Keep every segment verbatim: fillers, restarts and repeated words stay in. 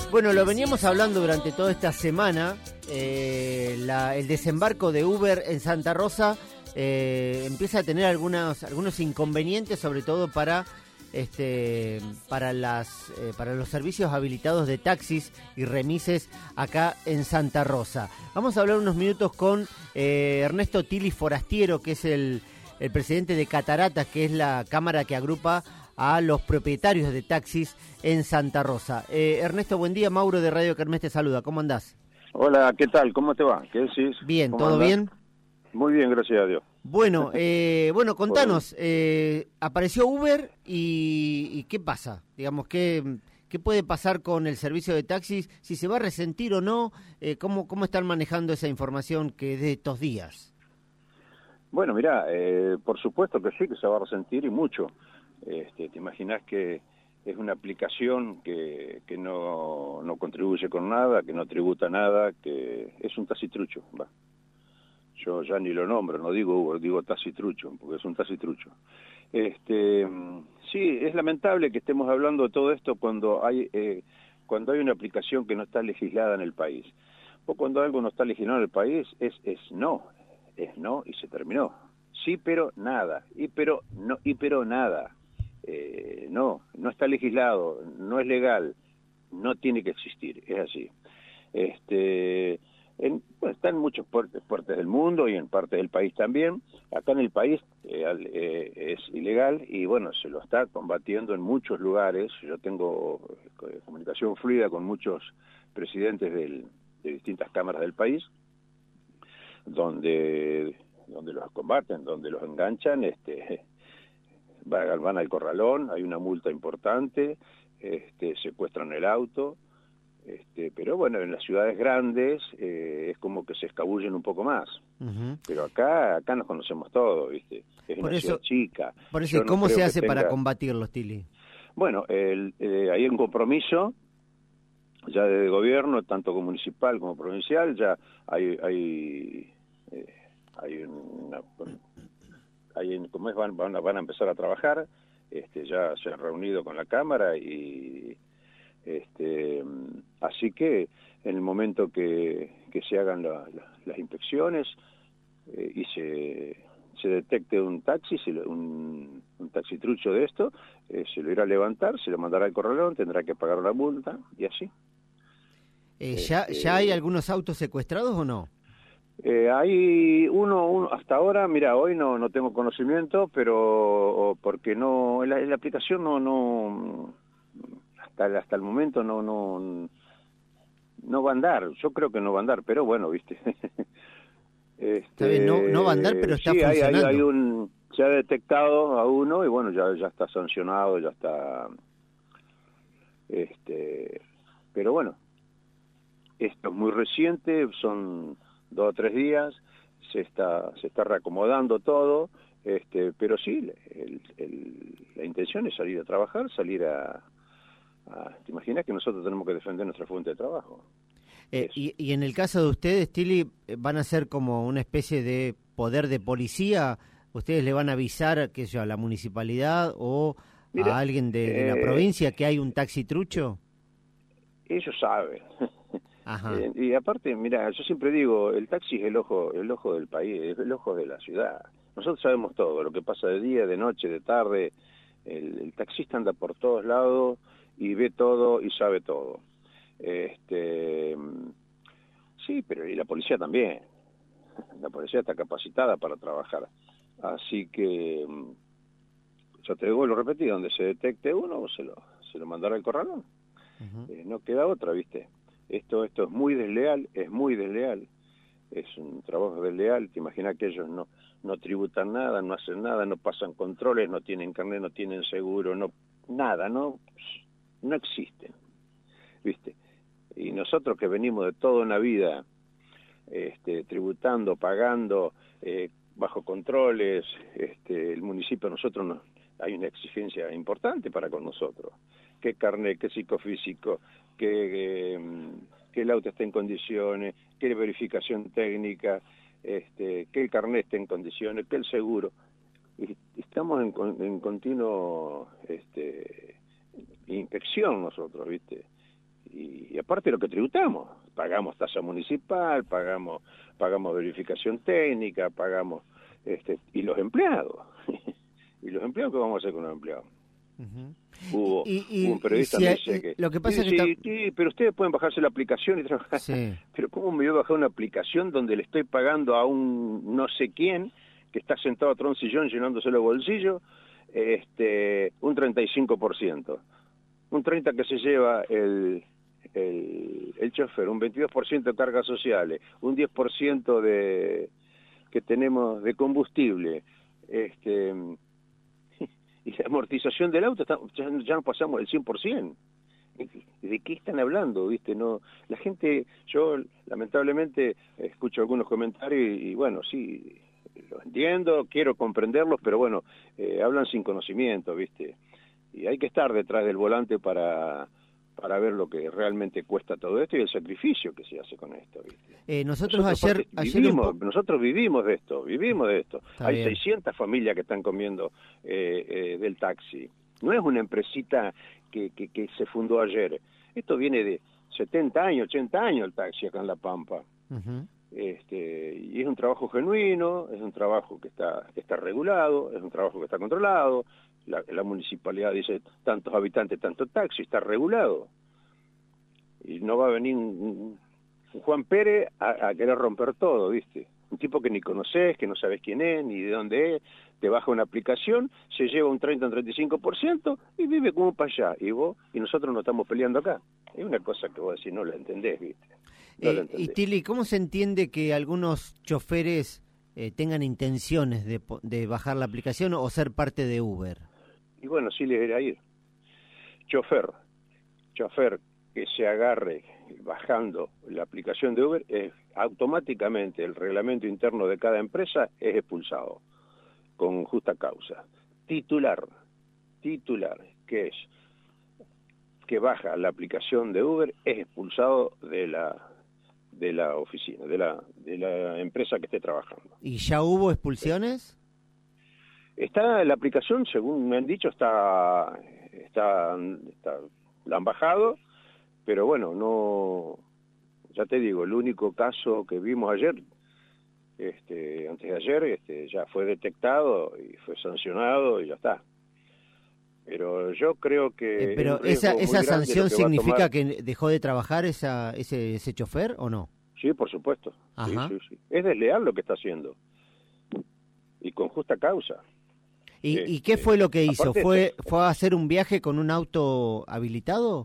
Bueno, lo veníamos hablando durante toda esta semana, eh, la, el desembarco de Uber en Santa Rosa eh, empieza a tener algunos, algunos inconvenientes, sobre todo para este para las eh, para los servicios habilitados de taxis y remises acá en Santa Rosa. Vamos a hablar unos minutos con eh, Ernesto Tili Forastiero, que es el, el presidente de Cataratas, que es la cámara que agrupa a los propietarios de taxis en Santa Rosa. Eh, Ernesto, buen día. Mauro de Radio Kermés te saluda. ¿Cómo andás? Hola, ¿qué tal? ¿Cómo te va? ¿Qué decís? Bien, ¿todo andás? bien? Muy bien, gracias a Dios. Bueno, eh, bueno, contanos, eh, apareció Uber y, y ¿qué pasa? Digamos, ¿qué, ¿qué puede pasar con el servicio de taxis? Si se va a resentir o no, eh, ¿cómo, ¿cómo están manejando esa información que es de estos días? Bueno, mirá, eh, por supuesto que sí, que se va a resentir y mucho. Este, te imaginás que es una aplicación que, que no, no contribuye con nada, que no tributa nada, que es un taxitrucho, va. Yo ya ni lo nombro, no digo Uber, digo taxitrucho, porque es un taxitrucho. Este, sí, es lamentable que estemos hablando de todo esto cuando hay eh, cuando hay una aplicación que no está legislada en el país. O cuando algo no está legislado en el país, es, es no, es no y se terminó. Sí, pero nada, y pero no, y pero nada. Eh, no, no está legislado, no es legal, no tiene que existir, es así. Este, en, bueno, está en muchos partes, partes del mundo y en partes del país también. Acá en el país eh, eh, es ilegal y bueno, se lo está combatiendo en muchos lugares. Yo tengo eh, comunicación fluida con muchos presidentes del, de distintas cámaras del país, donde, donde los combaten, donde los enganchan, este... van al corralón, hay una multa importante, este, secuestran el auto, este, pero bueno, en las ciudades grandes eh, es como que se escabullen un poco más. Uh-huh. Pero acá acá nos conocemos todos, ¿viste? Es por una eso, ciudad chica. Por eso, ¿cómo no se hace tenga... para combatirlos, Tili? Bueno, el, eh, hay un compromiso ya de gobierno, tanto municipal como provincial, ya hay hay eh, hay una... Ahí, como es, van, van, van a empezar a trabajar, este, ya se han reunido con la Cámara y este, así que en el momento que, que se hagan la, la, las inspecciones eh, y se, se detecte un taxi, se lo, un, un taxitrucho de esto, eh, se lo irá a levantar, se lo mandará al corralón, tendrá que pagar una multa y así. Eh, ¿ya, este, ¿Ya hay algunos autos secuestrados o no? Eh, hay uno, uno, hasta ahora, mira, hoy no no tengo conocimiento, pero porque no, la, la aplicación no, no, hasta, hasta el momento no, no, no va a andar, yo creo que no va a andar, pero bueno, viste. este, Está bien, no, no va a andar, pero está sí, funcionando. Hay, hay, hay un, se ha detectado a uno y bueno, ya, ya está sancionado, ya está, este, pero bueno, esto es muy reciente, son dos o tres días, se está se está reacomodando todo, este, pero sí, el, el, la intención es salir a trabajar, salir a, a... ¿Te imaginas que nosotros tenemos que defender nuestra fuente de trabajo? Eh, y, y en el caso de ustedes, Tili, ¿van a ser como una especie de poder de policía? ¿Ustedes le van a avisar, qué sé yo, a la municipalidad o Mira, a alguien de, de eh, la provincia que hay un taxitrucho? Ellos saben. Ajá. Eh, y aparte, mira, yo siempre digo, el taxi es el ojo, el ojo del país, es el ojo de la ciudad. Nosotros sabemos todo, lo que pasa de día, de noche, de tarde. El, el taxista anda por todos lados y ve todo y sabe todo. Este, sí, pero y la policía también. La policía está capacitada para trabajar. Así que, yo te vuelvo a repetir, donde se detecte uno, se lo, se lo mandará al corralón. Uh-huh. Eh, no queda otra, ¿viste? Esto esto es muy desleal, es muy desleal, es un trabajo desleal. Te imaginas que ellos no no tributan nada, no hacen nada, no pasan controles, no tienen carnet, no tienen seguro, no nada, no no existen, ¿viste? Y nosotros que venimos de toda una vida este, tributando, pagando, eh, bajo controles, este, el municipio, nosotros nos, hay una exigencia importante para con nosotros. ¿Qué carnet, qué psicofísico, que, eh, que el auto esté en condiciones, que verificación técnica, este, que el carnet esté en condiciones, que el seguro? Y estamos en, en continuo este, inspección nosotros, ¿viste? Y, y parte de lo que tributamos. Pagamos tasa municipal, pagamos pagamos verificación técnica, pagamos este y los empleados. ¿Y los empleados qué vamos a hacer con los empleados? Uh-huh. Hubo, y, y, hubo un periodista si que hay, dice que... Lo que pasa sí, es que... sí, está... sí, pero ustedes pueden bajarse la aplicación y trabajar. Sí. Pero ¿cómo me voy a bajar una aplicación donde le estoy pagando a un no sé quién que está sentado atrás de un sillón llenándose los bolsillos este, un treinta y cinco por ciento? Un treinta por ciento que se lleva el, el, el chofer, un veintidós por ciento de cargas sociales, un diez por ciento de que tenemos de combustible, este... y la amortización del auto, está, ya, ya no pasamos el cien por ciento. ¿De qué están hablando? ¿Viste? No, la gente, yo lamentablemente escucho algunos comentarios y, y bueno, sí, lo entiendo, quiero comprenderlos, pero bueno, eh, hablan sin conocimiento, ¿viste? Y hay que estar detrás del volante para... para ver lo que realmente cuesta todo esto y el sacrificio que se hace con esto, ¿viste? Eh, nosotros, nosotros ayer, ayer vivimos, po... nosotros vivimos de esto, vivimos de esto. Está Hay bien. seiscientas familias que están comiendo eh, eh, del taxi. No es una empresita que, que, que se fundó ayer. Esto viene de setenta años, ochenta años el taxi acá en La Pampa. Uh-huh. Este, y es un trabajo genuino, es un trabajo que está, que está regulado, es un trabajo que está controlado. La, la municipalidad dice tantos habitantes, tanto taxi, está regulado. Y no va a venir un, un Juan Pérez a, a querer romper todo, ¿viste? Un tipo que ni conoces, que no sabes quién es, ni de dónde es, te baja una aplicación, se lleva un treinta, un treinta y cinco por ciento y vive como para allá. Y vos, y nosotros nos estamos peleando acá. Es una cosa que vos decís, no la entendés, ¿viste? No eh, la entendés. Y Tilly, ¿cómo se entiende que algunos choferes eh, tengan intenciones de, de bajar la aplicación o ser parte de Uber? Y bueno, sí les irá ir. Chofer, chofer que se agarre bajando la aplicación de Uber, es automáticamente el reglamento interno de cada empresa es expulsado, con justa causa. Titular, titular, que es que baja la aplicación de Uber, es expulsado de la de la oficina, de la de la empresa que esté trabajando. ¿Y ya hubo expulsiones? Está la aplicación, según me han dicho, está está, está la han bajado, pero bueno, no, ya te digo, el único caso que vimos ayer, este, antes de ayer, este, ya fue detectado y fue sancionado y ya está. Pero yo creo que... Eh, pero esa esa sanción significa tomar... que dejó de trabajar esa ese ese chofer o no? Sí, por supuesto. Sí, sí, sí. Es desleal lo que está haciendo. Y con justa causa. ¿Y, este, ¿y qué fue lo que hizo? ¿Fue, ¿Fue a hacer un viaje con un auto habilitado?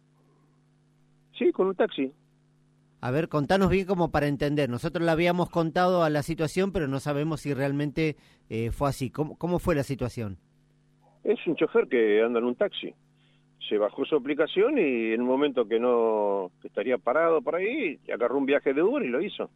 Sí, con un taxi. A ver, contanos bien como para entender. Nosotros le habíamos contado a la situación, pero no sabemos si realmente eh, fue así. ¿Cómo, ¿Cómo fue la situación? Es un chofer que anda en un taxi. Se bajó su aplicación y en un momento que no que estaría parado por ahí, agarró un viaje de Uber y lo hizo.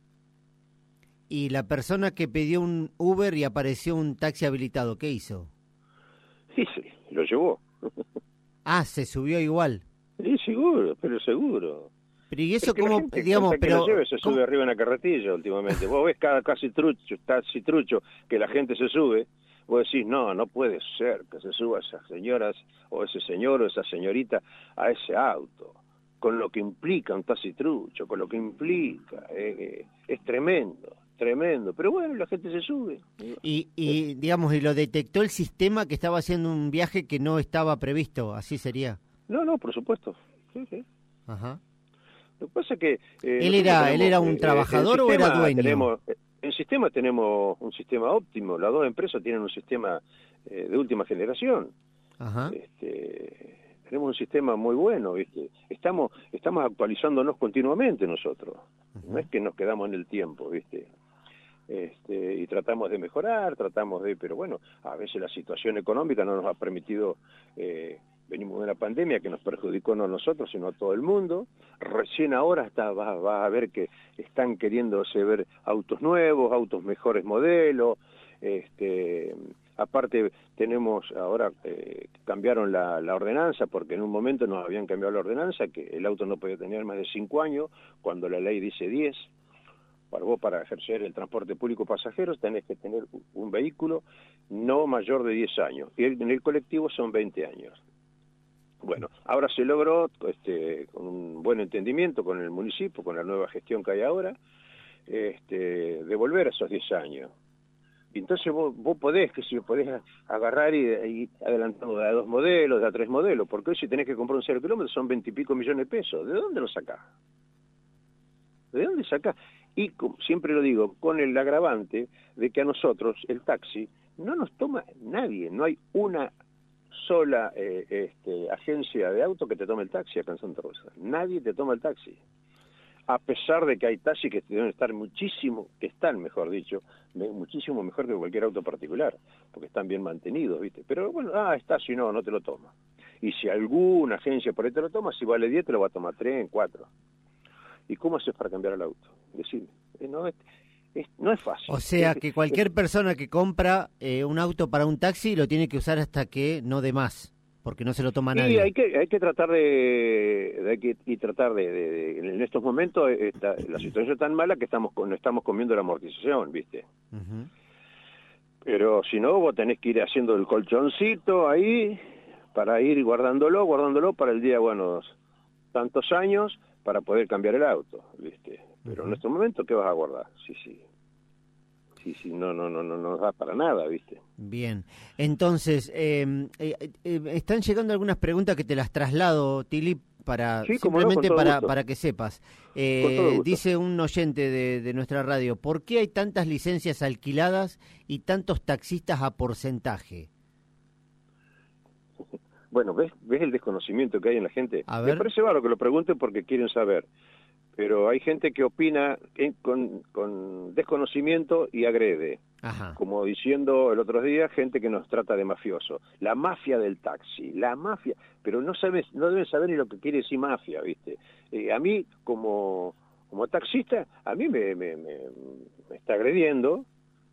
¿Y la persona que pidió un Uber y apareció un taxi habilitado, qué hizo? Sí, sí, lo llevó. Ah, se subió igual. Sí, seguro, pero seguro. Pero y eso como, digamos, pero... Que lleve, se ¿cómo? Sube arriba en la carretilla últimamente. Vos ves cada casi trucho, casi trucho que la gente se sube, vos decís, no, no puede ser que se suba esas señoras, o ese señor, o esa señorita, a ese auto, con lo que implica un taxitrucho, con lo que implica, eh, es tremendo. Tremendo, pero bueno, la gente se sube. Y, y digamos, y lo detectó el sistema que estaba haciendo un viaje que no estaba previsto, así sería. No, no, por supuesto. Sí, sí. Ajá. Lo que pasa es que... Eh, ¿Él era tenemos, él era un eh, trabajador o era dueño? Tenemos, en sistema tenemos un sistema óptimo, las dos empresas tienen un sistema eh, de última generación. Ajá. Este, tenemos un sistema muy bueno, ¿viste? Estamos, estamos actualizándonos continuamente nosotros. Uh-huh. No es que nos quedamos en el tiempo, ¿viste? Este, y tratamos de mejorar, tratamos de, pero bueno, a veces la situación económica no nos ha permitido, eh, venimos de una pandemia que nos perjudicó no a nosotros, sino a todo el mundo. Recién ahora está, va, va a ver que están queriéndose ver autos nuevos, autos mejores modelos, este, aparte tenemos ahora, eh, cambiaron la, la ordenanza, porque en un momento nos habían cambiado la ordenanza, que el auto no podía tener más de cinco años, cuando la ley dice diez. Para vos, para ejercer el transporte público pasajeros, tenés que tener un vehículo no mayor de diez años. Y en el colectivo son veinte años. Bueno, ahora se logró, este, con un buen entendimiento con el municipio, con la nueva gestión que hay ahora, este, devolver esos diez años. Y entonces vos, vos podés, que si podés agarrar y, y adelantar de a dos modelos, de a tres modelos, porque hoy si tenés que comprar un cero kilómetros son veintipico millones de pesos. ¿De dónde lo sacás? ¿De dónde sacás? Y como siempre lo digo, con el agravante de que a nosotros el taxi no nos toma nadie, no hay una sola eh, este, agencia de auto que te tome el taxi acá en Santa Rosa. Nadie te toma el taxi. A pesar de que hay taxis que deben estar muchísimo, que están, mejor dicho, muchísimo mejor que cualquier auto particular, porque están bien mantenidos, ¿viste? Pero bueno, ah, está, si no, no te lo toma. Y si alguna agencia por ahí te lo toma, si vale diez, te lo va a tomar tres, cuatro. ¿Y cómo haces para cambiar el auto? Decime. No es, es, no es fácil. O sea, es, que cualquier es, persona que compra eh, un auto para un taxi lo tiene que usar hasta que no dé más, porque no se lo toma nadie. Sí, hay que, hay que tratar de, de, hay que, y tratar de, de, de, en estos momentos esta, la situación es tan mala que estamos no estamos comiendo la amortización, ¿viste? Uh-huh. Pero si no, vos tenés que ir haciendo el colchoncito ahí, para ir guardándolo, guardándolo para el día, bueno, tantos años, para poder cambiar el auto, ¿viste? Pero uh-huh. en este momento, ¿qué vas a guardar? Sí, sí. Sí, sí, no, no, no, no nos da para nada, ¿viste? Bien, entonces, eh, eh, eh, están llegando algunas preguntas que te las traslado, Tili, para sí, simplemente no, para, para que sepas. Eh, dice un oyente de, de nuestra radio, ¿por qué hay tantas licencias alquiladas y tantos taxistas a porcentaje? Bueno, ¿ves, ves el desconocimiento que hay en la gente? A ver. Me parece malo que lo pregunten porque quieren saber. Pero hay gente que opina en, con, con desconocimiento y agrede. Ajá. Como diciendo el otro día, gente que nos trata de mafioso. La mafia del taxi, la mafia. Pero no sabes, no deben saber ni lo que quiere decir mafia, ¿viste? Eh, a mí, como, como taxista, a mí me, me, me, me está agrediendo.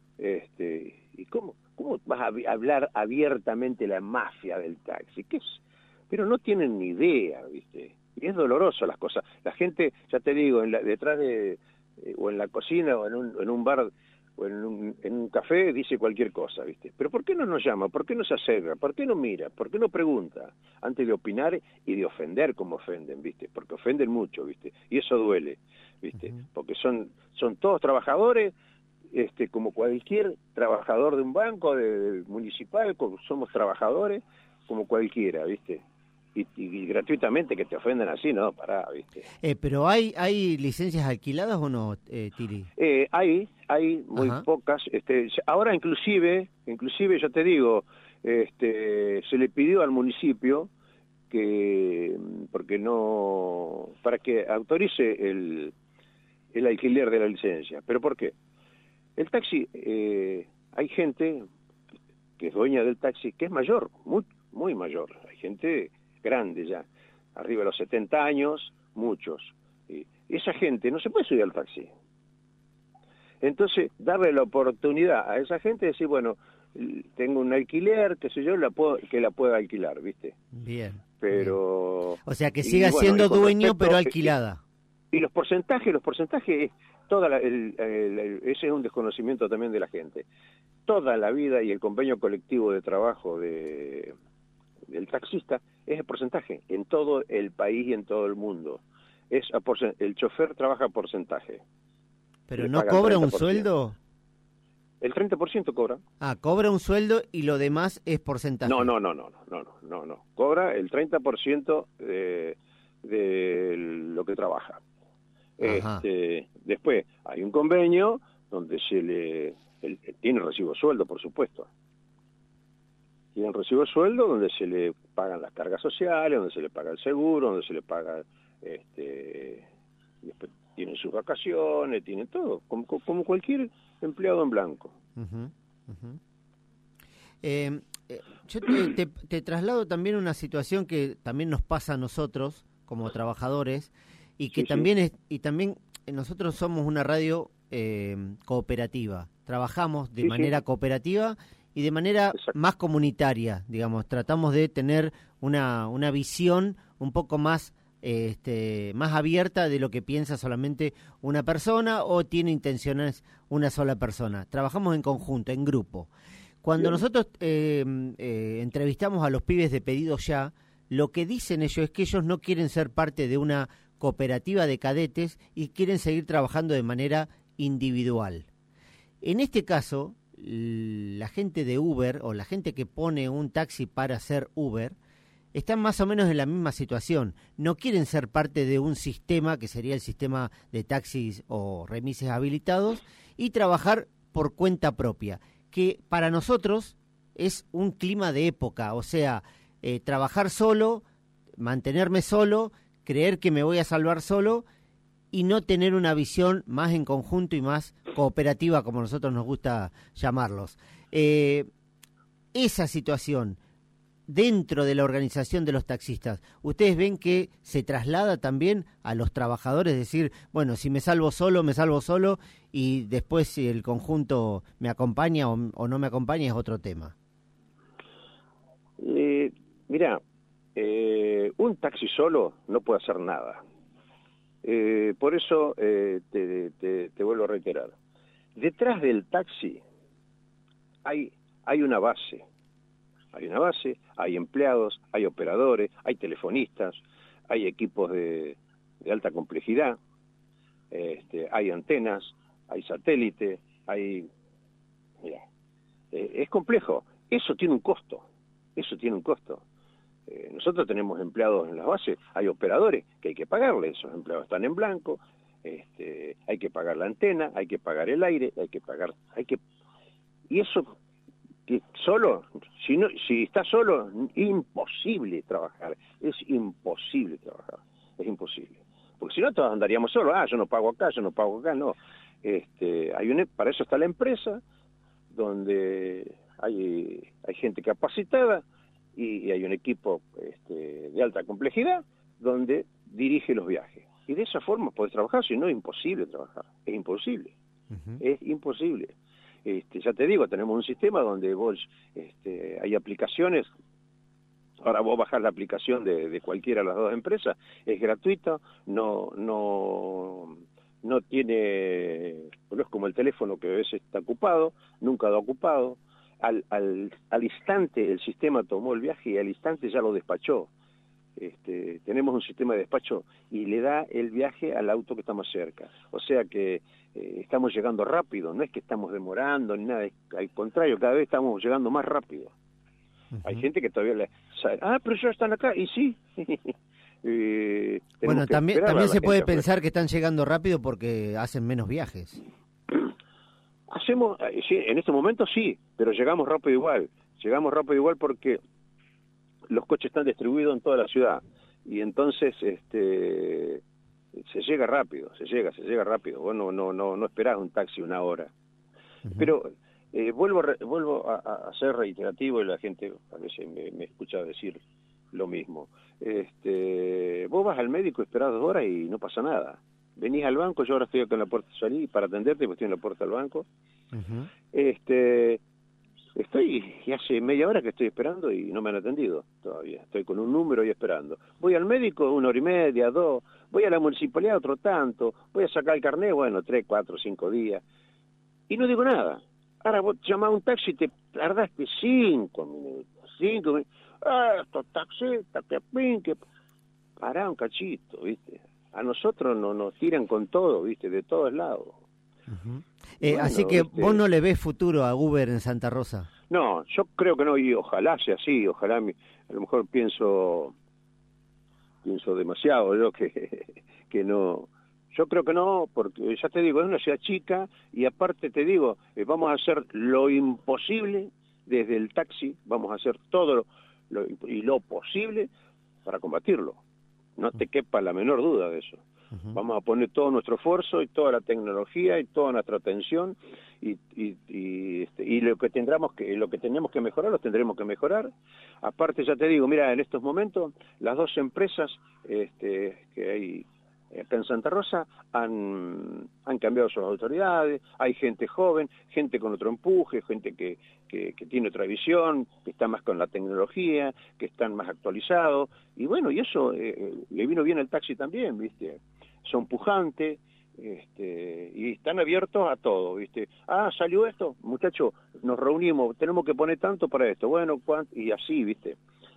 Este, ¿Y cómo, cómo vas a hablar abiertamente la mafia del taxi? ¿Qué es? Pero no tienen ni idea, ¿viste? Y es doloroso las cosas. La gente, ya te digo, en la, detrás de, eh, o en la cocina, o en un, en un bar, o en un, en un café, dice cualquier cosa, ¿viste? Pero ¿por qué no nos llama? ¿Por qué no se acerca? ¿Por qué no mira? ¿Por qué no pregunta? Antes de opinar y de ofender como ofenden, ¿viste? Porque ofenden mucho, ¿viste? Y eso duele, ¿viste? Uh-huh. Porque son, son todos trabajadores, este, como cualquier trabajador de un banco, de, de municipal, como somos trabajadores, como cualquiera, ¿viste? Y, y, y gratuitamente que te ofenden así, no, pará, ¿viste? Eh, pero ¿hay hay licencias alquiladas o no, eh, Tili? Eh, hay, hay muy Ajá. pocas. Este, ahora inclusive, inclusive yo te digo, este, se le pidió al municipio que, porque no, para que autorice el, el alquiler de la licencia. ¿Pero por qué? El taxi, eh, hay gente que es dueña del taxi que es mayor, muy, muy mayor. Hay gente grande ya, arriba de los setenta años, muchos. Y esa gente no se puede subir al taxi. Entonces, darle la oportunidad a esa gente de decir, bueno, tengo un alquiler, qué sé yo, la puedo, que la pueda alquilar, ¿viste? Bien. Pero... Bien. O sea, que siga y, bueno, siendo dueño, respecto, pero alquilada. Y, y los porcentajes, los porcentajes, toda la, el, el, el, ese es un desconocimiento también de la gente. Toda la vida y el convenio colectivo de trabajo de... del taxista es el porcentaje en todo el país y en todo el mundo. Es a porcent- el chofer trabaja a porcentaje. ¿Pero no cobra un sueldo? El treinta por ciento cobra. Ah, cobra un sueldo y lo demás es porcentaje. No, no, no, no, no, no, no, no. Cobra el treinta por ciento de, de lo que trabaja. Este, después hay un convenio donde se le el, tiene recibo de sueldo, por supuesto. Tiene recibo de sueldo donde se le pagan las cargas sociales, donde se le paga el seguro, donde se le paga, este, después tienen sus vacaciones, tienen todo, como, como cualquier empleado en blanco. Uh-huh, uh-huh. Eh, eh, yo te, te, te traslado también una situación que también nos pasa a nosotros como trabajadores y que sí, también sí. es y también nosotros somos una radio eh, cooperativa, trabajamos de sí, manera sí. cooperativa y de manera Exacto. más comunitaria, digamos, tratamos de tener una, una visión un poco más, este, más abierta de lo que piensa solamente una persona o tiene intenciones una sola persona. Trabajamos en conjunto, en grupo. Cuando Bien. nosotros eh, eh, entrevistamos a los pibes de Pedido Ya, lo que dicen ellos es que ellos no quieren ser parte de una cooperativa de cadetes y quieren seguir trabajando de manera individual. En este caso, la gente de Uber o la gente que pone un taxi para hacer Uber están más o menos en la misma situación. No quieren ser parte de un sistema que sería el sistema de taxis o remises habilitados y trabajar por cuenta propia, que para nosotros es un clima de época, o sea, eh, trabajar solo, mantenerme solo, creer que me voy a salvar solo y no tener una visión más en conjunto y más cooperativa, como nosotros nos gusta llamarlos. Eh, esa situación dentro de la organización de los taxistas, ¿ustedes ven que se traslada también a los trabajadores? Es decir, bueno, si me salvo solo, me salvo solo, y después si el conjunto me acompaña o, o no me acompaña es otro tema. Eh, mirá, eh, un taxi solo no puede hacer nada. Eh, por eso eh, te, te, te vuelvo a reiterar. Detrás del taxi hay, hay una base. Hay una base, hay empleados, hay operadores, hay telefonistas, hay equipos de, de alta complejidad, este, hay antenas, hay satélite, hay... Mirá, eh, es complejo. Eso tiene un costo. Eso tiene un costo. Eh, nosotros tenemos empleados en las bases, hay operadores que hay que pagarle, esos empleados están en blanco, este, hay que pagar la antena, hay que pagar el aire, hay que pagar... hay que Y eso... que solo, si no, si está solo, imposible trabajar, es imposible trabajar, es imposible, porque si no todos andaríamos solos, ah, yo no pago acá, yo no pago acá, no, este, hay un, para eso está la empresa, donde hay, hay gente capacitada y, y hay un equipo este, de alta complejidad, donde dirige los viajes, y de esa forma podés trabajar, si no es imposible trabajar, es imposible, uh-huh. es imposible. Este, ya te digo, tenemos un sistema donde vos, este, hay aplicaciones, ahora vos bajás la aplicación de, de cualquiera de las dos empresas, es gratuita, no, no, no tiene, no es como el teléfono que a veces está ocupado, nunca lo ha ocupado, al, al, al instante el sistema tomó el viaje y al instante ya lo despachó. Este, tenemos un sistema de despacho y le da el viaje al auto que está más cerca. O sea que eh, estamos llegando rápido, no es que estamos demorando ni nada, al contrario, cada vez estamos llegando más rápido. Uh-huh. Hay gente que todavía le sabe, ah, pero ya están acá, y sí. eh, bueno, también, también se puede pensar que están llegando rápido porque hacen menos viajes. Hacemos, sí, en este momento sí, pero llegamos rápido igual, llegamos rápido igual porque los coches están distribuidos en toda la ciudad y entonces este se llega rápido, se llega, se llega rápido. Vos no no no, no esperás un taxi una hora. Uh-huh. Pero eh, vuelvo re, vuelvo a, a ser reiterativo y la gente a veces me, me escucha decir lo mismo. Este, vos vas al médico, esperás dos horas y no pasa nada. Venís al banco, yo ahora estoy acá en la puerta, salí para atenderte, porque estoy en la puerta del banco. Uh-huh. Este Estoy, y hace media hora que estoy esperando y no me han atendido todavía. Estoy con un número y esperando. Voy al médico una hora y media, dos. Voy a la municipalidad otro tanto. Voy a sacar el carnet, bueno, tres, cuatro, cinco días. Y no digo nada. Ahora vos llamás a un taxi y te tardaste cinco minutos. Cinco minutos. Ah, estos taxistas, que pin, que... Pará un cachito, ¿viste? A nosotros no, nos tiran con todo, ¿viste? De todos lados. Uh-huh. Eh, bueno, así que este, vos no le ves futuro a Uber en Santa Rosa. No, yo creo que no, y ojalá sea así, ojalá, mi, a lo mejor pienso pienso demasiado yo que, que no, yo creo que no, porque ya te digo, es una ciudad chica y aparte te digo, eh, vamos a hacer lo imposible desde el taxi, vamos a hacer todo lo, lo, y lo posible para combatirlo, no te quepa la menor duda de eso. Uh-huh. Vamos a poner todo nuestro esfuerzo y toda la tecnología y toda nuestra atención y, y, y, este, y lo que tendremos que lo que tenemos que mejorar lo tendremos que mejorar. Aparte ya te digo, mira, en estos momentos las dos empresas este, que hay acá en Santa Rosa han, han cambiado sus autoridades, hay gente joven, gente con otro empuje, gente que, que, que tiene otra visión, que está más con la tecnología, que están más actualizados, y bueno, y eso eh, le vino bien al taxi también, ¿viste? Son pujantes, este, y están abiertos a todo, ¿viste? Ah, salió esto, muchachos, nos reunimos, tenemos que poner tanto para esto, bueno, ¿cuánto? Y así, ¿viste?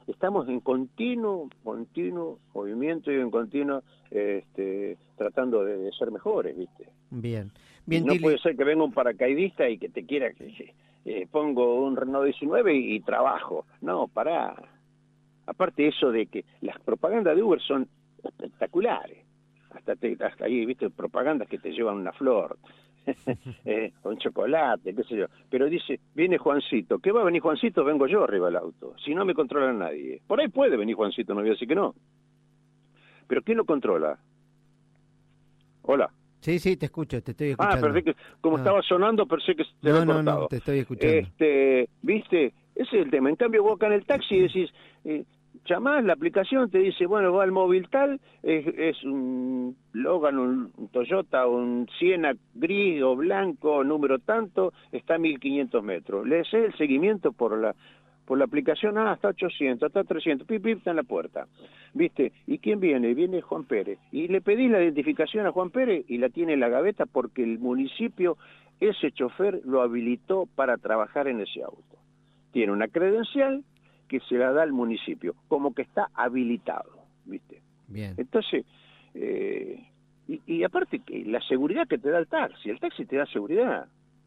estamos en continuo, continuo movimiento y en continuo este, tratando de, de ser mejores, ¿viste? Bien. Bien, no Tilly. puede ser que venga un paracaidista y que te quiera que eh, pongo un Renault diecinueve y, y trabajo. No, pará. Aparte eso de que las propagandas de Uber son espectaculares. Hasta, te, hasta ahí, ¿viste? Propagandas que te llevan una flor. eh, con chocolate, qué sé yo, pero dice, viene Juancito, ¿qué va a venir Juancito? Vengo yo arriba del auto, si no me controla nadie. Por ahí puede venir Juancito, no voy a decir que no, pero ¿quién lo controla? Hola. Sí, sí, te escucho, te estoy escuchando. Ah, pensé que, como no. estaba sonando, pensé que se no, había no, cortado. No, te estoy escuchando. Este, ¿viste? Ese es el tema. En cambio, vos acá en el taxi decís, eh, llamás, la aplicación te dice, bueno, va al móvil tal, es, es un Logan, un, un Toyota, un Siena gris o blanco, número tanto, está a mil quinientos metros. Le haces el seguimiento por la por la aplicación, ah, está ochocientos, está trescientos, pip, pip, está en la puerta. ¿Viste? ¿Y quién viene? Viene Juan Pérez. Y le pedís la identificación a Juan Pérez y la tiene en la gaveta porque el municipio, ese chofer lo habilitó para trabajar en ese auto. Tiene una credencial que se la da al municipio, como que está habilitado, ¿viste? Bien. Entonces, eh, y, y aparte que la seguridad que te da el taxi, el taxi te da seguridad.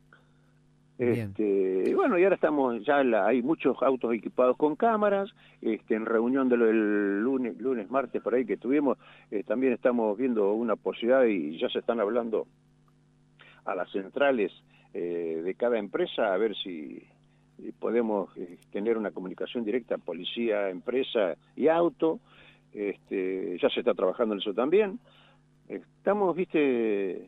Este, bueno, y ahora estamos, ya la, hay muchos autos equipados con cámaras, este, en reunión del lunes, lunes, martes, por ahí que tuvimos, eh, también estamos viendo una posibilidad y ya se están hablando a las centrales eh, de cada empresa a ver si podemos eh, tener una comunicación directa policía, empresa y auto. Este, ya se está trabajando en eso también. Estamos, viste,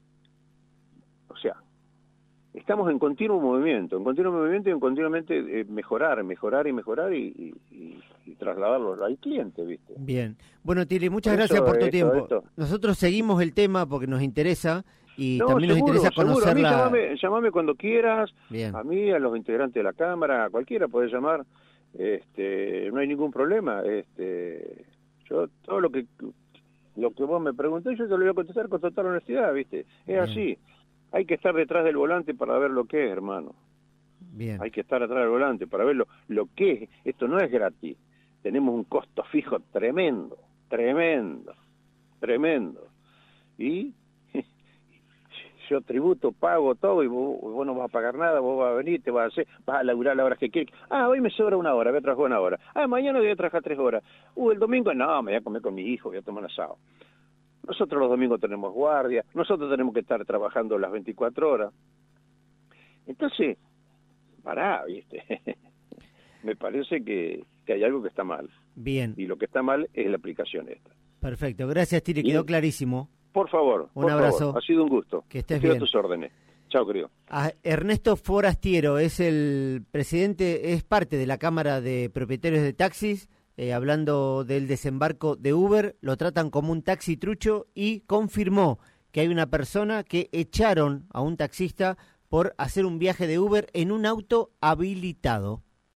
o sea, estamos en continuo movimiento, en continuo movimiento y en continuamente eh, mejorar, mejorar y mejorar y, y, y trasladarlo al cliente, viste. Bien. Bueno, Tilly, muchas Eso, gracias por tu esto, tiempo. Esto. Nosotros seguimos el tema porque nos interesa y no, también seguro, nos interesa conocer seguro. A mí la... llamame, llamame cuando quieras. Bien. A mí, a los integrantes de la Cámara, a cualquiera puede llamar. Este, no hay ningún problema. Este, yo todo lo que lo que vos me preguntés, yo te lo voy a contestar con total honestidad, ¿viste? Es Bien. Así. Hay que estar detrás del volante para ver lo que es, hermano. Bien. Hay que estar atrás del volante para ver lo, lo que es. Esto no es gratis. Tenemos un costo fijo tremendo, tremendo, tremendo. Y yo tributo, pago todo y vos, vos no vas a pagar nada, vos vas a venir, te vas a hacer, vas a laburar las horas que quieres. Ah, hoy me sobra una hora, voy a trabajar una hora. Ah, mañana voy a trabajar tres horas. Uh, el domingo, no, me voy a comer con mi hijo, voy a tomar un asado. Nosotros los domingos tenemos guardia, nosotros tenemos que estar trabajando las veinticuatro horas. Entonces, pará, ¿viste? Me parece que, que hay algo que está mal. Bien. Y lo que está mal es la aplicación esta. Perfecto, gracias, Tilly, quedó clarísimo. Por favor, un por abrazo. Favor. Ha sido un gusto. Que estés Estoy bien. a tus órdenes. Chao, querido. A Ernesto Forastiero es el presidente, es parte de la Cámara de Propietarios de Taxis. Eh, hablando del desembarco de Uber, lo tratan como un taxi trucho y confirmó que hay una persona que echaron a un taxista por hacer un viaje de Uber en un auto habilitado.